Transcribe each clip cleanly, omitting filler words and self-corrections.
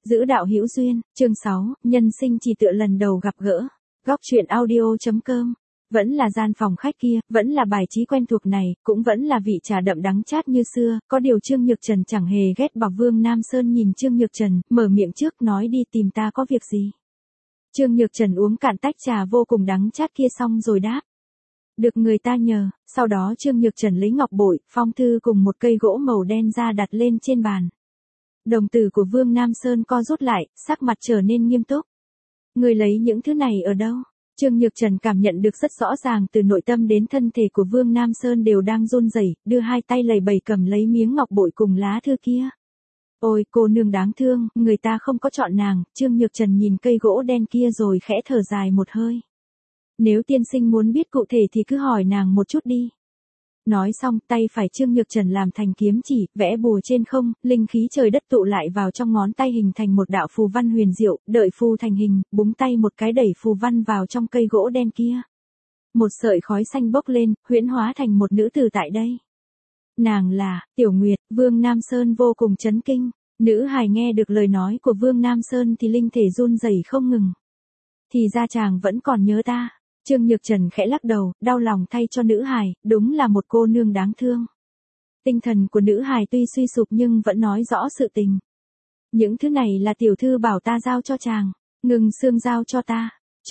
Giữ đạo hữu duyên, chương 6, nhân sinh chỉ tựa lần đầu gặp gỡ. Góc truyện audio.com. Vẫn là gian phòng khách kia, vẫn là bài trí quen thuộc này, cũng vẫn là vị trà đậm đắng chát như xưa, có điều Trương Nhược Trần chẳng hề ghét bỏ Vương Nam Sơn nhìn Trương Nhược Trần, mở miệng trước nói đi tìm ta có việc gì. Trương Nhược Trần uống cạn tách trà vô cùng đắng chát kia xong rồi đáp. Được người ta nhờ, sau đó Trương Nhược Trần lấy ngọc bội, phong thư cùng một cây gỗ màu đen ra đặt lên trên bàn. Đồng tử của Vương Nam Sơn co rút lại, sắc mặt trở nên nghiêm túc. Người lấy những thứ này ở đâu? Trương Nhược Trần cảm nhận được rất rõ ràng từ nội tâm đến thân thể của Vương Nam Sơn đều đang run rẩy, đưa hai tay lầy bầy cầm lấy miếng ngọc bội cùng lá thư kia. Ôi cô nương đáng thương, người ta không có chọn nàng. Trương Nhược Trần nhìn cây gỗ đen kia rồi khẽ thở dài một hơi. Nếu tiên sinh muốn biết cụ thể thì cứ hỏi nàng một chút đi. Nói xong, tay phải Trương Nhược Trần làm thành kiếm chỉ, vẽ bùa trên không, linh khí trời đất tụ lại vào trong ngón tay hình thành một đạo phù văn huyền diệu, đợi phù thành hình, búng tay một cái đẩy phù văn vào trong cây gỗ đen kia. Một sợi khói xanh bốc lên, huyễn hóa thành một nữ tử tại đây. Nàng là Tiểu Nguyệt. Vương Nam Sơn vô cùng chấn kinh. Nữ hài nghe được lời nói của Vương Nam Sơn thì linh thể run rẩy không ngừng. Thì ra chàng vẫn còn nhớ ta. Trương Nhược Trần khẽ lắc đầu, đau lòng thay cho nữ hài, đúng là một cô nương đáng thương. Tinh thần của nữ hài tuy suy sụp nhưng vẫn nói rõ sự tình. Những thứ này là tiểu thư bảo ta giao cho chàng, Ngưng Sương giao cho ta.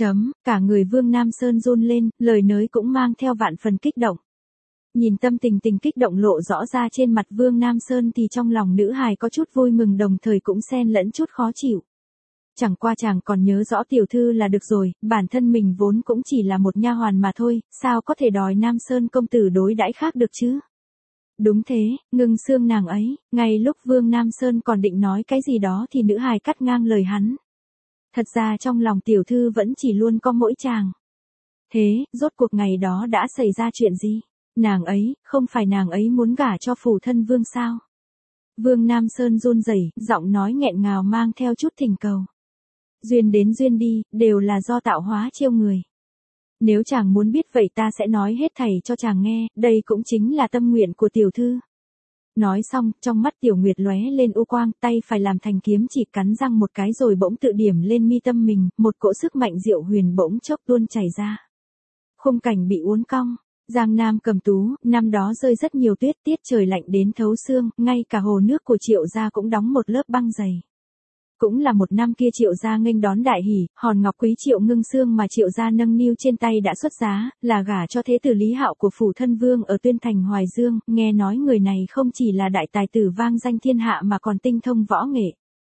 Cả người Vương Nam Sơn run lên, lời nói cũng mang theo vạn phần kích động. Nhìn tâm tình kích động lộ rõ ra trên mặt Vương Nam Sơn thì trong lòng nữ hài có chút vui mừng đồng thời cũng xen lẫn chút khó chịu. Chẳng qua chàng còn nhớ rõ tiểu thư là được rồi, bản thân mình vốn cũng chỉ là một nha hoàn mà thôi, sao có thể đòi Nam Sơn công tử đối đãi khác được chứ? Đúng thế, Ngưng Sương nàng ấy. Ngay lúc Vương Nam Sơn còn định nói cái gì đó thì nữ hài cắt ngang lời hắn. Thật ra trong lòng tiểu thư vẫn chỉ luôn có mỗi chàng. Thế, rốt cuộc ngày đó đã xảy ra chuyện gì? Nàng ấy, không phải nàng ấy muốn gả cho phủ thân Vương sao? Vương Nam Sơn run rẩy, giọng nói nghẹn ngào mang theo chút thỉnh cầu. Duyên đến duyên đi, đều là do tạo hóa chiêu người. Nếu chàng muốn biết vậy ta sẽ nói hết thảy cho chàng nghe, đây cũng chính là tâm nguyện của tiểu thư. Nói xong, trong mắt Tiểu Nguyệt lóe lên u quang, tay phải làm thành kiếm chỉ cắn răng một cái rồi bỗng tự điểm lên mi tâm mình, một cỗ sức mạnh diệu huyền bỗng chốc tuôn chảy ra. Khung cảnh bị uốn cong. Giang Nam Cầm Tú, năm đó rơi rất nhiều tuyết, tiết trời lạnh đến thấu xương, ngay cả hồ nước của Triệu gia cũng đóng một lớp băng dày. Cũng là một năm kia Triệu gia nghênh đón đại hỷ, hòn ngọc quý Triệu Ngưng Sương mà Triệu gia nâng niu trên tay đã xuất giá, là gả cho thế tử Lý Hạo của phủ thân Vương ở Tuyên Thành Hoài Dương, nghe nói người này không chỉ là đại tài tử vang danh thiên hạ mà còn tinh thông võ nghệ.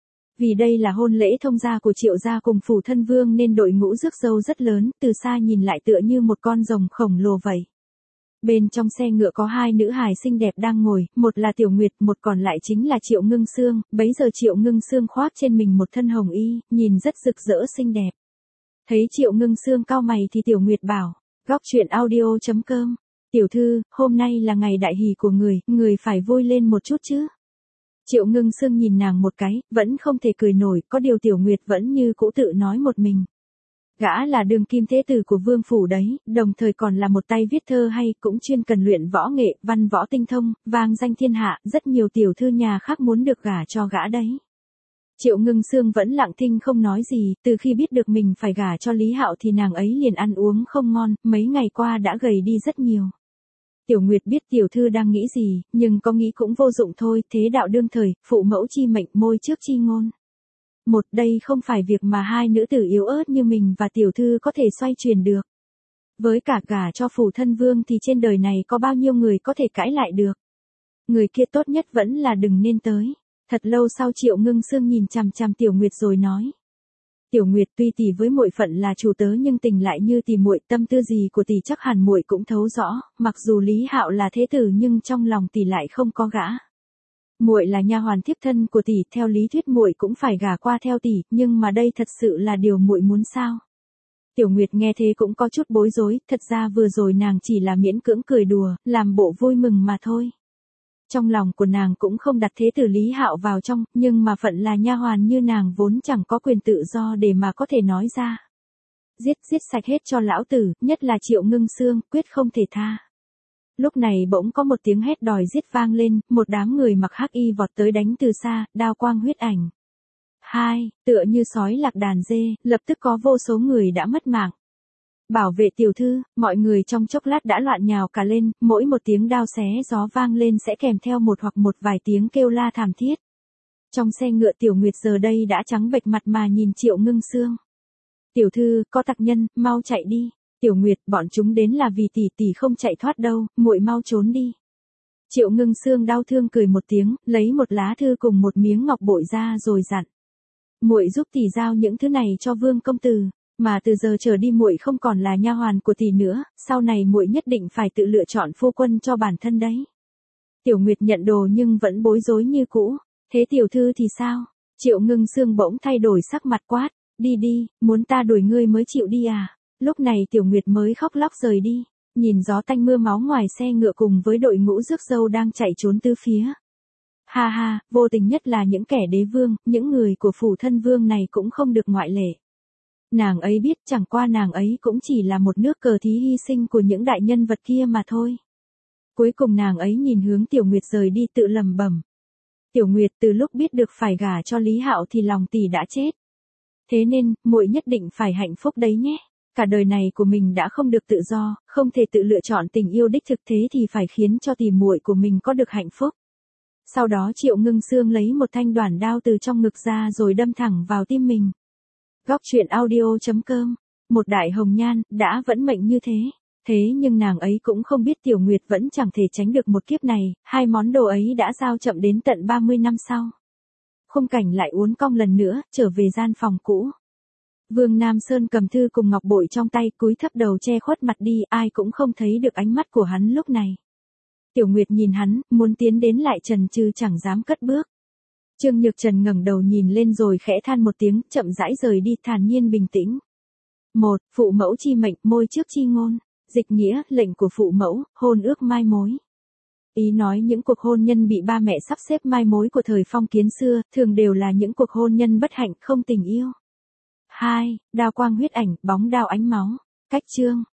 Vì đây là hôn lễ thông gia của Triệu gia cùng phủ thân Vương nên đội ngũ rước dâu rất lớn, từ xa nhìn lại tựa như một con rồng khổng lồ vậy. Bên trong xe ngựa có hai nữ hài xinh đẹp đang ngồi, một là Tiểu Nguyệt, một còn lại chính là Triệu Ngưng Sương. Bấy giờ Triệu Ngưng Sương khoác trên mình một thân hồng y, nhìn rất rực rỡ xinh đẹp. Thấy Triệu Ngưng Sương cau mày thì Tiểu Nguyệt bảo, góc truyện audio.com, tiểu thư, hôm nay là ngày đại hỷ của người phải vui lên một chút chứ. Triệu Ngưng Sương nhìn nàng một cái, vẫn không thể cười nổi, có điều Tiểu Nguyệt vẫn như cũ tự nói một mình. Gã là đương kim thế tử của vương phủ đấy, đồng thời còn là một tay viết thơ hay, cũng chuyên cần luyện võ nghệ, văn võ tinh thông, vang danh thiên hạ, rất nhiều tiểu thư nhà khác muốn được gả cho gã đấy. Triệu Ngưng Sương vẫn lặng thinh không nói gì, từ khi biết được mình phải gả cho Lý Hạo thì nàng ấy liền ăn uống không ngon, mấy ngày qua đã gầy đi rất nhiều. Tiểu Nguyệt biết tiểu thư đang nghĩ gì, nhưng có nghĩ cũng vô dụng thôi, thế đạo đương thời, phụ mẫu chi mệnh, môi trước chi ngôn. Đây không phải việc mà hai nữ tử yếu ớt như mình và tiểu thư có thể xoay chuyển được. Với cả gả cho phủ thân Vương thì trên đời này có bao nhiêu người có thể cãi lại được. Người kia tốt nhất vẫn là đừng nên tới. Thật lâu sau Triệu Ngưng Sương nhìn chằm chằm Tiểu Nguyệt rồi nói. Tiểu Nguyệt, tuy tỷ với muội phận là chủ tớ nhưng tình lại như tỷ muội, tâm tư gì của tỷ chắc hẳn muội cũng thấu rõ, mặc dù Lý Hạo là thế tử nhưng trong lòng tỷ lại không có gã. Muội là nha hoàn thiếp thân của tỷ, theo lý thuyết muội cũng phải gả qua theo tỷ, nhưng mà đây thật sự là điều muội muốn sao? Tiểu Nguyệt nghe thế cũng có chút bối rối, thật ra vừa rồi nàng chỉ là miễn cưỡng cười đùa, làm bộ vui mừng mà thôi. Trong lòng của nàng cũng không đặt thế tử Lý Hạo vào trong, nhưng mà phận là nha hoàn như nàng vốn chẳng có quyền tự do để mà có thể nói ra. Giết sạch hết cho lão tử, nhất là Triệu Ngưng Sương, quyết không thể tha. Lúc này bỗng có một tiếng hét đòi giết vang lên, một đám người mặc hắc y vọt tới đánh từ xa, đao quang huyết ảnh. 2. Tựa như sói lạc đàn dê, lập tức có vô số người đã mất mạng. Bảo vệ tiểu thư, mọi người trong chốc lát đã loạn nhào cả lên, mỗi một tiếng đao xé gió vang lên sẽ kèm theo một hoặc một vài tiếng kêu la thảm thiết. Trong xe ngựa Tiểu Nguyệt giờ đây đã trắng bệch mặt mà nhìn Triệu Ngưng Sương. Tiểu thư, có tặc nhân, mau chạy đi. Tiểu Nguyệt, bọn chúng đến là vì tỷ tỷ không chạy thoát đâu, muội mau trốn đi. Triệu Ngưng Sương đau thương cười một tiếng, lấy một lá thư cùng một miếng ngọc bội ra rồi dặn. Muội giúp tỷ giao những thứ này cho Vương công tử, mà từ giờ trở đi muội không còn là nha hoàn của tỷ nữa, sau này muội nhất định phải tự lựa chọn phu quân cho bản thân đấy. Tiểu Nguyệt nhận đồ nhưng vẫn bối rối như cũ. Thế tiểu thư thì sao? Triệu Ngưng Sương bỗng thay đổi sắc mặt quát, đi đi, muốn ta đuổi ngươi mới chịu đi à? Lúc này Tiểu Nguyệt mới khóc lóc rời đi, nhìn gió tanh mưa máu ngoài xe ngựa cùng với đội ngũ rước dâu đang chạy trốn tứ phía. Ha ha, vô tình nhất là những kẻ đế vương, những người của phủ thân vương này cũng không được ngoại lệ. Nàng ấy biết chẳng qua nàng ấy cũng chỉ là một nước cờ thí hy sinh của những đại nhân vật kia mà thôi. Cuối cùng nàng ấy nhìn hướng Tiểu Nguyệt rời đi tự lẩm bẩm. Tiểu Nguyệt, từ lúc biết được phải gả cho Lý Hạo thì lòng tỷ đã chết. Thế nên, muội nhất định phải hạnh phúc đấy nhé. Cả đời này của mình đã không được tự do, không thể tự lựa chọn tình yêu đích thực, thế thì phải khiến cho tỷ muội của mình có được hạnh phúc. Sau đó Triệu Ngưng Sương lấy một thanh đoản đao từ trong ngực ra rồi đâm thẳng vào tim mình. Góc truyện audio.com. Một đại hồng nhan, đã vẫn mệnh như thế. Thế nhưng nàng ấy cũng không biết Tiểu Nguyệt vẫn chẳng thể tránh được một kiếp này, hai món đồ ấy đã giao chậm đến tận 30 năm sau. Khung cảnh lại uốn cong lần nữa, trở về gian phòng cũ. Vương Nam Sơn cầm thư cùng ngọc bội trong tay, cúi thấp đầu che khuất mặt đi, ai cũng không thấy được ánh mắt của hắn lúc này. Tiểu Nguyệt nhìn hắn, muốn tiến đến lại chần chừ chẳng dám cất bước. Trương Nhược Trần ngẩng đầu nhìn lên rồi khẽ than một tiếng, chậm rãi rời đi, thản nhiên bình tĩnh. 1. Phụ mẫu chi mệnh, môi trước chi ngôn. Dịch nghĩa, lệnh của phụ mẫu, hôn ước mai mối. Ý nói những cuộc hôn nhân bị ba mẹ sắp xếp mai mối của thời phong kiến xưa, thường đều là những cuộc hôn nhân bất hạnh, không tình yêu. 2. Đao quang huyết ảnh, bóng đao ánh máu. Cách chương.